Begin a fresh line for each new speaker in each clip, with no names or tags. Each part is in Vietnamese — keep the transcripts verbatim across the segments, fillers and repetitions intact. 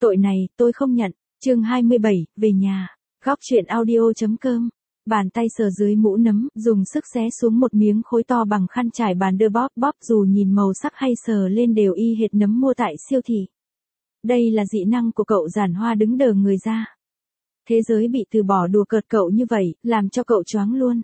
Tội này, tôi không nhận. Chương hai mươi bảy, về nhà. Góc truyện audio.com. Bàn tay sờ dưới mũ nấm, dùng sức xé xuống một miếng khối to bằng khăn trải bàn đưa bóp bóp, dù nhìn màu sắc hay sờ lên đều y hệt nấm mua tại siêu thị. Đây là dị năng của cậu. Giản Hoa đứng đờ người ra. Thế giới bị từ bỏ đùa cợt cậu như vậy, làm cho cậu choáng luôn.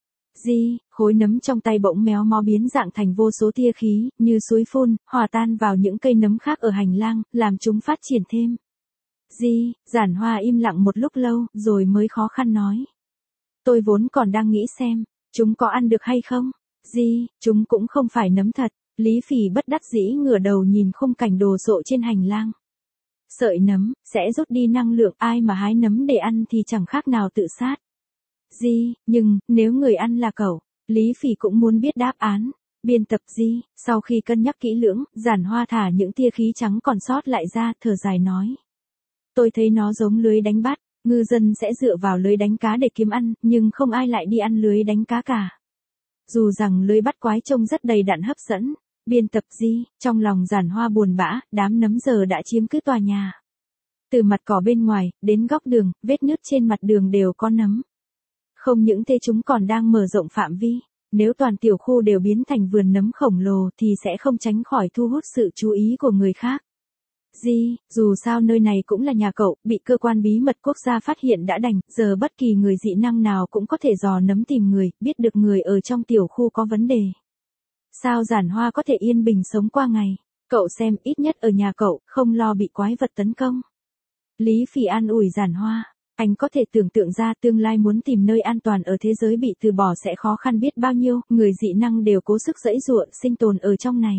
Di, khối nấm trong tay bỗng méo mó biến dạng thành vô số tia khí, như suối phun, hòa tan vào những cây nấm khác ở hành lang, làm chúng phát triển thêm. Di, Giản Hoa im lặng một lúc lâu, rồi mới khó khăn nói. Tôi vốn còn đang nghĩ xem, chúng có ăn được hay không? Di, chúng cũng không phải nấm thật. Lý Phỉ bất đắc dĩ ngửa đầu nhìn khung cảnh đồ sộ trên hành lang. Sợi nấm, sẽ rút đi năng lượng, ai mà hái nấm để ăn thì chẳng khác nào tự sát. Di, nhưng, nếu người ăn là cậu, Lý Phỉ cũng muốn biết đáp án. Biên tập Di, sau khi cân nhắc kỹ lưỡng, Giản Hoa thả những tia khí trắng còn sót lại ra, thở dài nói. Tôi thấy nó giống lưới đánh bắt, ngư dân sẽ dựa vào lưới đánh cá để kiếm ăn, nhưng không ai lại đi ăn lưới đánh cá cả. Dù rằng lưới bắt quái trông rất đầy đặn hấp dẫn. Biên tập Di, trong lòng Giản Hoa buồn bã, đám nấm giờ đã chiếm cứ tòa nhà. Từ mặt cỏ bên ngoài, đến góc đường, vết nứt trên mặt đường đều có nấm. Không những thế chúng còn đang mở rộng phạm vi, nếu toàn tiểu khu đều biến thành vườn nấm khổng lồ thì sẽ không tránh khỏi thu hút sự chú ý của người khác. Di, dù sao nơi này cũng là nhà cậu, bị cơ quan bí mật quốc gia phát hiện đã đành, giờ bất kỳ người dị năng nào cũng có thể dò nấm tìm người, biết được người ở trong tiểu khu có vấn đề. Sao Giản Hoa có thể yên bình sống qua ngày? Cậu xem, ít nhất ở nhà cậu, không lo bị quái vật tấn công. Lý Phỉ an ủi Giản Hoa. Anh có thể tưởng tượng ra tương lai muốn tìm nơi an toàn ở thế giới bị từ bỏ sẽ khó khăn biết bao nhiêu, người dị năng đều cố sức giãy giụa sinh tồn ở trong này.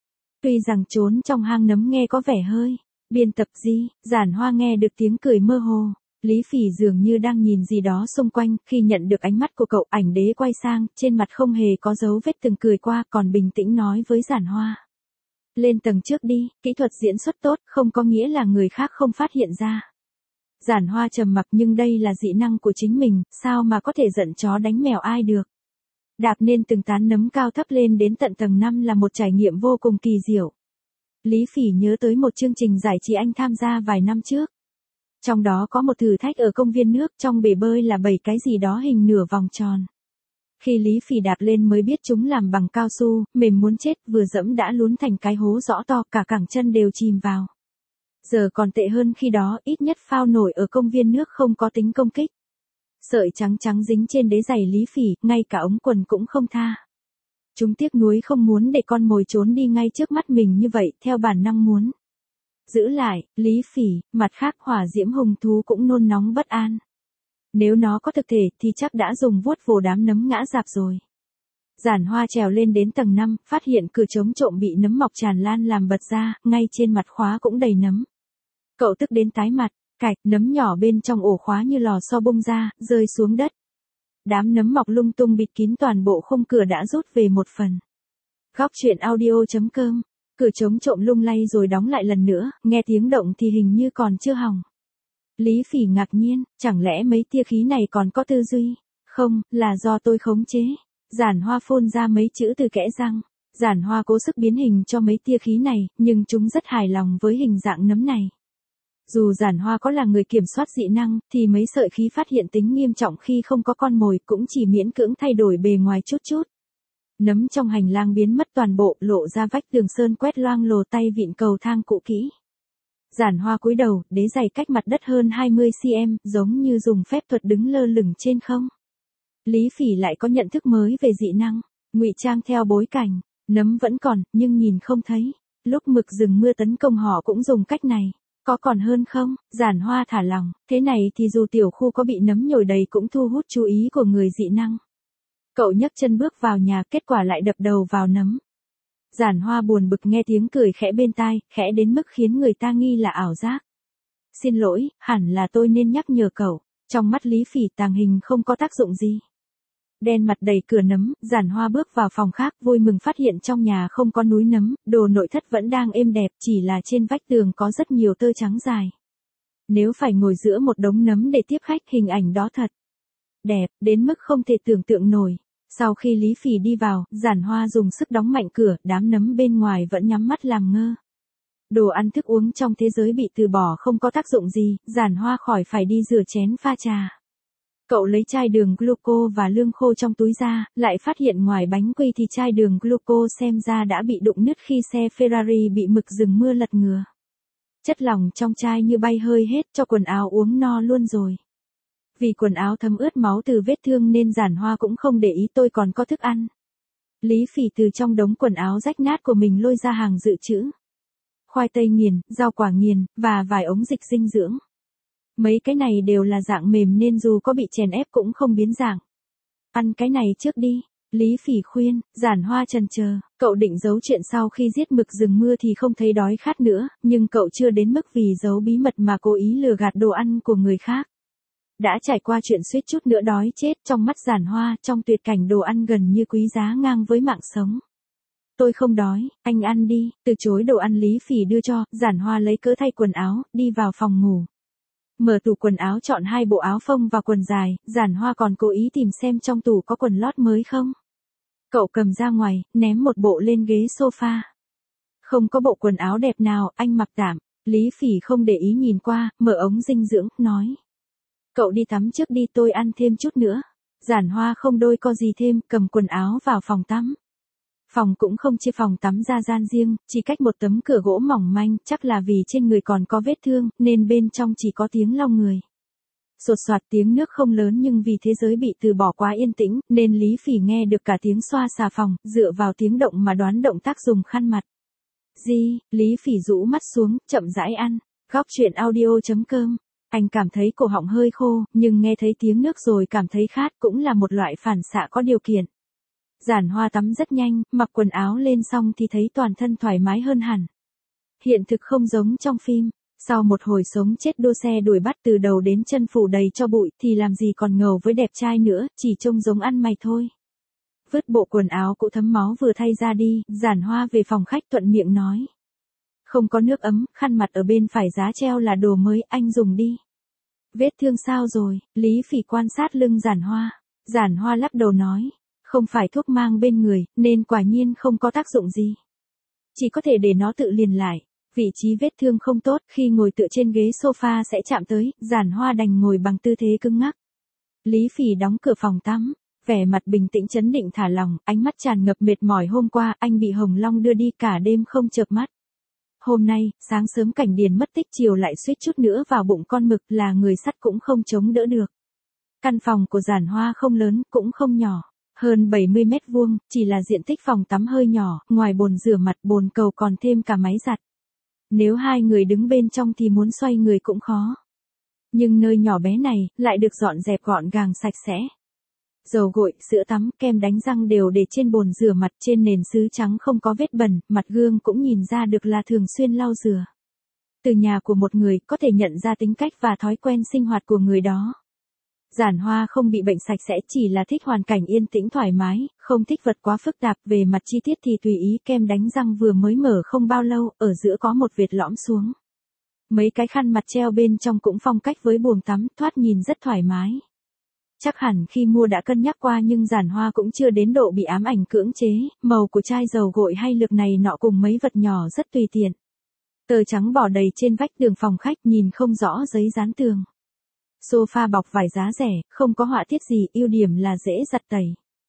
Tuy rằng trốn trong hang nấm nghe có vẻ hơi. Biên tập Di, Giản Hoa nghe được tiếng cười mơ hồ. Lý Phỉ dường như đang nhìn gì đó xung quanh, khi nhận được ánh mắt của cậu, ảnh đế quay sang, trên mặt không hề có dấu vết từng cười qua, còn bình tĩnh nói với Giản Hoa. Lên tầng trước đi, kỹ thuật diễn xuất tốt, không có nghĩa là người khác không phát hiện ra. Giản Hoa trầm mặc, nhưng đây là dị năng của chính mình, sao mà có thể giận chó đánh mèo ai được. Đạp nên từng tán nấm cao thấp lên đến tận tầng năm là một trải nghiệm vô cùng kỳ diệu. Lý Phỉ nhớ tới một chương trình giải trí anh tham gia vài năm trước. Trong đó có một thử thách ở công viên nước, trong bể bơi là bảy cái gì đó hình nửa vòng tròn. Khi Lý Phỉ đạp lên mới biết chúng làm bằng cao su, mềm muốn chết, vừa dẫm đã lún thành cái hố rõ to, cả cẳng chân đều chìm vào. Giờ còn tệ hơn, khi đó ít nhất phao nổi ở công viên nước không có tính công kích. Sợi trắng trắng dính trên đế giày Lý Phỉ, ngay cả ống quần cũng không tha. Chúng tiếc nuối không muốn để con mồi trốn đi ngay trước mắt mình như vậy, theo bản năng muốn giữ lại. Lý Phỉ, mặt khác hỏa diễm hùng thú cũng nôn nóng bất an. Nếu nó có thực thể thì chắc đã dùng vuốt vồ đám nấm ngã rạp rồi. Giản Hoa trèo lên đến tầng năm, phát hiện cửa chống trộm bị nấm mọc tràn lan làm bật ra, ngay trên mặt khóa cũng đầy nấm. Cậu tức đến tái mặt, cạch, nấm nhỏ bên trong ổ khóa như lò xo bung ra, rơi xuống đất. Đám nấm mọc lung tung bịt kín toàn bộ khung cửa đã rút về một phần. Góc truyện audio.com. Cửa chống trộm lung lay rồi đóng lại lần nữa, nghe tiếng động thì hình như còn chưa hỏng. Lý Phỉ ngạc nhiên, chẳng lẽ mấy tia khí này còn có tư duy? Không, là do tôi khống chế. Giản Hoa phun ra mấy chữ từ kẽ răng. Giản Hoa cố sức biến hình cho mấy tia khí này, nhưng chúng rất hài lòng với hình dạng nấm này. Dù Giản Hoa có là người kiểm soát dị năng, thì mấy sợi khí phát hiện tính nghiêm trọng khi không có con mồi, cũng chỉ miễn cưỡng thay đổi bề ngoài chút chút. Nấm trong hành lang biến mất toàn bộ, lộ ra vách tường sơn quét loang lổ, tay vịn cầu thang cũ kỹ. Giản Hoa cúi đầu, đế giày cách mặt đất hơn hai mươi xăng-ti-mét, giống như dùng phép thuật đứng lơ lửng trên không. Lý Phỉ lại có nhận thức mới về dị năng, ngụy trang theo bối cảnh, nấm vẫn còn, nhưng nhìn không thấy. Lúc mực rừng mưa tấn công họ cũng dùng cách này. Có còn hơn không? Giản Hoa thả lỏng, thế này thì dù tiểu khu có bị nấm nhồi đầy cũng thu hút chú ý của người dị năng. Cậu nhấc chân bước vào nhà, kết quả lại đập đầu vào nấm. Giản Hoa buồn bực nghe tiếng cười khẽ bên tai, khẽ đến mức khiến người ta nghi là ảo giác. Xin lỗi, hẳn là tôi nên nhắc nhở cậu. Trong mắt Lý Phỉ tàng hình không có tác dụng gì. Đen mặt đầy cửa nấm, Giản Hoa bước vào phòng khác, vui mừng phát hiện trong nhà không có núi nấm, đồ nội thất vẫn đang êm đẹp, chỉ là trên vách tường có rất nhiều tơ trắng dài. Nếu phải ngồi giữa một đống nấm để tiếp khách, hình ảnh đó thật đẹp, đến mức không thể tưởng tượng nổi. Sau khi Lý Phỉ đi vào, Giản Hoa dùng sức đóng mạnh cửa, đám nấm bên ngoài vẫn nhắm mắt làm ngơ. Đồ ăn thức uống trong thế giới bị từ bỏ không có tác dụng gì, Giản Hoa khỏi phải đi rửa chén pha trà. Cậu lấy chai đường gluco và lương khô trong túi ra, lại phát hiện ngoài bánh quy thì chai đường gluco xem ra đã bị đụng nứt khi xe Ferrari bị mực rừng mưa lật ngừa. Chất lỏng trong chai như bay hơi hết, cho quần áo uống no luôn rồi. Vì quần áo thấm ướt máu từ vết thương nên Giản Hoa cũng không để ý tôi còn có thức ăn. Lý Phỉ từ trong đống quần áo rách nát của mình lôi ra hàng dự trữ. Khoai tây nghiền, rau quả nghiền, và vài ống dịch dinh dưỡng. Mấy cái này đều là dạng mềm nên dù có bị chèn ép cũng không biến dạng. Ăn cái này trước đi, Lý Phỉ khuyên. Giản Hoa chần chờ, cậu định giấu chuyện sau khi giết mực rừng mưa thì không thấy đói khát nữa, nhưng cậu chưa đến mức vì giấu bí mật mà cố ý lừa gạt đồ ăn của người khác. Đã trải qua chuyện suýt chút nữa đói chết, trong mắt Giản Hoa, trong tuyệt cảnh đồ ăn gần như quý giá ngang với mạng sống. Tôi không đói, anh ăn đi. Từ chối đồ ăn Lý Phỉ đưa cho, Giản Hoa lấy cớ thay quần áo, đi vào phòng ngủ. Mở tủ quần áo chọn hai bộ áo phông và quần dài, Giản Hoa còn cố ý tìm xem trong tủ có quần lót mới không. Cậu cầm ra ngoài, ném một bộ lên ghế sofa. Không có bộ quần áo đẹp nào, anh mặc tạm. Lý Phỉ không để ý nhìn qua, mở ống dinh dưỡng, nói. Cậu đi tắm trước đi, tôi ăn thêm chút nữa. Giản Hoa không đôi co gì thêm, cầm quần áo vào phòng tắm. Phòng cũng không chia phòng tắm ra gian riêng, chỉ cách một tấm cửa gỗ mỏng manh, chắc là vì trên người còn có vết thương, nên bên trong chỉ có tiếng lau người. Sột soạt tiếng nước không lớn nhưng vì thế giới bị từ bỏ quá yên tĩnh, nên Lý Phỉ nghe được cả tiếng xoa xà phòng, dựa vào tiếng động mà đoán động tác dùng khăn mặt. Gì, Lý Phỉ rũ mắt xuống, chậm rãi ăn. Góc truyện audio chấm com. Anh cảm thấy cổ họng hơi khô, nhưng nghe thấy tiếng nước rồi cảm thấy khát cũng là một loại phản xạ có điều kiện. Giản Hoa tắm rất nhanh, mặc quần áo lên xong thì thấy toàn thân thoải mái hơn hẳn. Hiện thực không giống trong phim, sau một hồi sống chết đua xe đuổi bắt từ đầu đến chân phủ đầy cho bụi thì làm gì còn ngầu với đẹp trai nữa, chỉ trông giống ăn mày thôi. Vứt bộ quần áo cũ thấm máu vừa thay ra đi, Giản Hoa về phòng khách thuận miệng nói. Không có nước ấm, khăn mặt ở bên phải giá treo là đồ mới, anh dùng đi. Vết thương sao rồi? Lý Phỉ quan sát lưng Giản Hoa. Giản Hoa lắc đầu nói. Không phải thuốc mang bên người, nên quả nhiên không có tác dụng gì. Chỉ có thể để nó tự liền lại. Vị trí vết thương không tốt, khi ngồi tựa trên ghế sofa sẽ chạm tới, Giản Hoa đành ngồi bằng tư thế cứng ngắc. Lý Phỉ đóng cửa phòng tắm, vẻ mặt bình tĩnh trấn định thả lòng, ánh mắt tràn ngập mệt mỏi. Hôm qua, anh bị Hồng Long đưa đi cả đêm không chợp mắt. Hôm nay, sáng sớm Cảnh Điền mất tích, chiều lại suýt chút nữa vào bụng con mực, là người sắt cũng không chống đỡ được. Căn phòng của Giản Hoa không lớn, cũng không nhỏ. Hơn bảy mươi mét vuông, chỉ là diện tích phòng tắm hơi nhỏ, ngoài bồn rửa mặt bồn cầu còn thêm cả máy giặt. Nếu hai người đứng bên trong thì muốn xoay người cũng khó. Nhưng nơi nhỏ bé này, lại được dọn dẹp gọn gàng sạch sẽ. Dầu gội, sữa tắm, kem đánh răng đều để trên bồn rửa mặt, trên nền sứ trắng không có vết bẩn, mặt gương cũng nhìn ra được là thường xuyên lau rửa. Từ nhà của một người, có thể nhận ra tính cách và thói quen sinh hoạt của người đó. Giản Hoa không bị bệnh sạch sẽ, chỉ là thích hoàn cảnh yên tĩnh thoải mái, không thích vật quá phức tạp. Về mặt chi tiết thì tùy ý, kem đánh răng vừa mới mở không bao lâu, ở giữa có một vệt lõm xuống. Mấy cái khăn mặt treo bên trong cũng phong cách với bồn tắm, thoạt nhìn rất thoải mái. Chắc hẳn khi mua đã cân nhắc qua nhưng Giản Hoa cũng chưa đến độ bị ám ảnh cưỡng chế, màu của chai dầu gội hay lược này nọ cùng mấy vật nhỏ rất tùy tiện. Tờ trắng bỏ đầy trên vách tường phòng khách, nhìn không rõ giấy dán tường. Sofa bọc vải giá rẻ, không có họa tiết gì, ưu điểm là dễ giặt tẩy.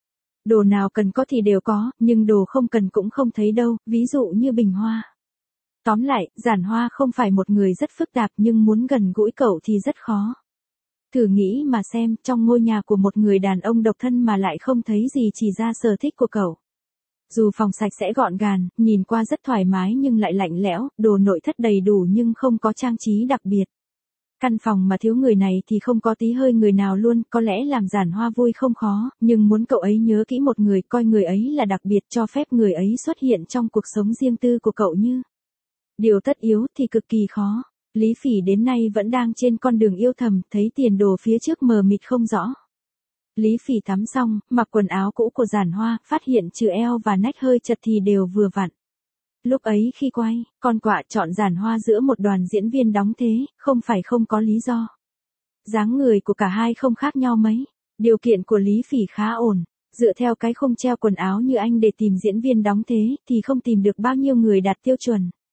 Đồ nào cần có thì đều có, nhưng đồ không cần cũng không thấy đâu, ví dụ như bình hoa. Tóm lại, Giản Hoa không phải một người rất phức tạp nhưng muốn gần gũi cậu thì rất khó. Thử nghĩ mà xem, trong ngôi nhà của một người đàn ông độc thân mà lại không thấy gì chỉ ra sở thích của cậu. Dù phòng sạch sẽ gọn gàng, nhìn qua rất thoải mái nhưng lại lạnh lẽo, đồ nội thất đầy đủ nhưng không có trang trí đặc biệt. Căn phòng mà thiếu người này thì không có tí hơi người nào luôn, có lẽ làm Giản Hoa vui không khó, nhưng muốn cậu ấy nhớ kỹ một người, coi người ấy là đặc biệt, cho phép người ấy xuất hiện trong cuộc sống riêng tư của cậu như điều tất yếu thì cực kỳ khó. Lý Phỉ đến nay vẫn đang trên con đường yêu thầm, thấy tiền đồ phía trước mờ mịt không rõ. Lý Phỉ tắm xong, mặc quần áo cũ của Giản Hoa, phát hiện trừ eo và nách hơi chật thì đều vừa vặn. Lúc ấy khi quay, con quạ chọn Giản Hoa giữa một đoàn diễn viên đóng thế, không phải không có lý do. Dáng người của cả hai không khác nhau mấy, điều kiện của Lý Phỉ khá ổn, dựa theo cái khung treo quần áo như anh để tìm diễn viên đóng thế, thì không tìm được bao nhiêu người đạt tiêu chuẩn.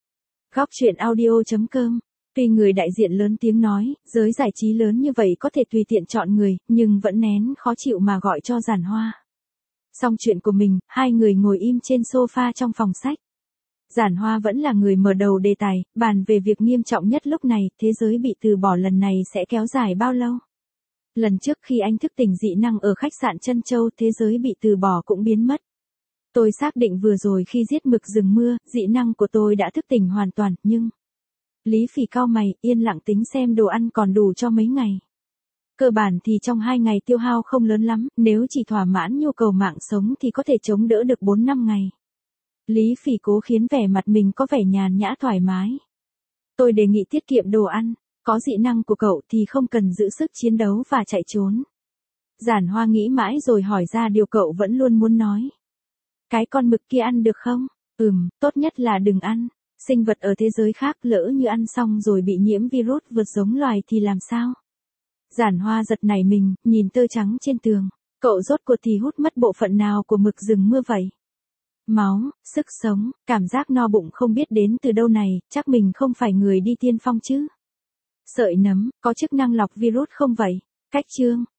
Góc chuyện audio chấm com. Tuy người đại diện lớn tiếng nói, giới giải trí lớn như vậy có thể tùy tiện chọn người, nhưng vẫn nén khó chịu mà gọi cho Giản Hoa. Xong chuyện của mình, hai người ngồi im trên sofa trong phòng sách. Giản Hoa vẫn là người mở đầu đề tài, bàn về việc nghiêm trọng nhất lúc này, thế giới bị từ bỏ lần này sẽ kéo dài bao lâu. Lần trước khi anh thức tỉnh dị năng ở khách sạn Trân Châu, thế giới bị từ bỏ cũng biến mất. Tôi xác định vừa rồi khi giết mực rừng mưa, dị năng của tôi đã thức tỉnh hoàn toàn, nhưng... Lý Phỉ cau mày, yên lặng tính xem đồ ăn còn đủ cho mấy ngày. Cơ bản thì trong hai ngày tiêu hao không lớn lắm, nếu chỉ thỏa mãn nhu cầu mạng sống thì có thể chống đỡ được bốn năm ngày. Lý Phỉ cố khiến vẻ mặt mình có vẻ nhàn nhã thoải mái. Tôi đề nghị tiết kiệm đồ ăn, có dị năng của cậu thì không cần giữ sức chiến đấu và chạy trốn. Giản Hoa nghĩ mãi rồi hỏi ra điều cậu vẫn luôn muốn nói. Cái con mực kia ăn được không? Ừm, tốt nhất là đừng ăn. Sinh vật ở thế giới khác lỡ như ăn xong rồi bị nhiễm virus vượt giống loài thì làm sao? Giản Hoa giật nảy mình, nhìn tơ trắng trên tường. Cậu rốt cuộc thì hút mất bộ phận nào của mực rừng mưa vậy? Máu, sức sống, cảm giác no bụng không biết đến từ đâu này, chắc mình không phải người đi tiên phong chứ. Sợi nấm, có chức năng lọc virus không vậy? Cách chương.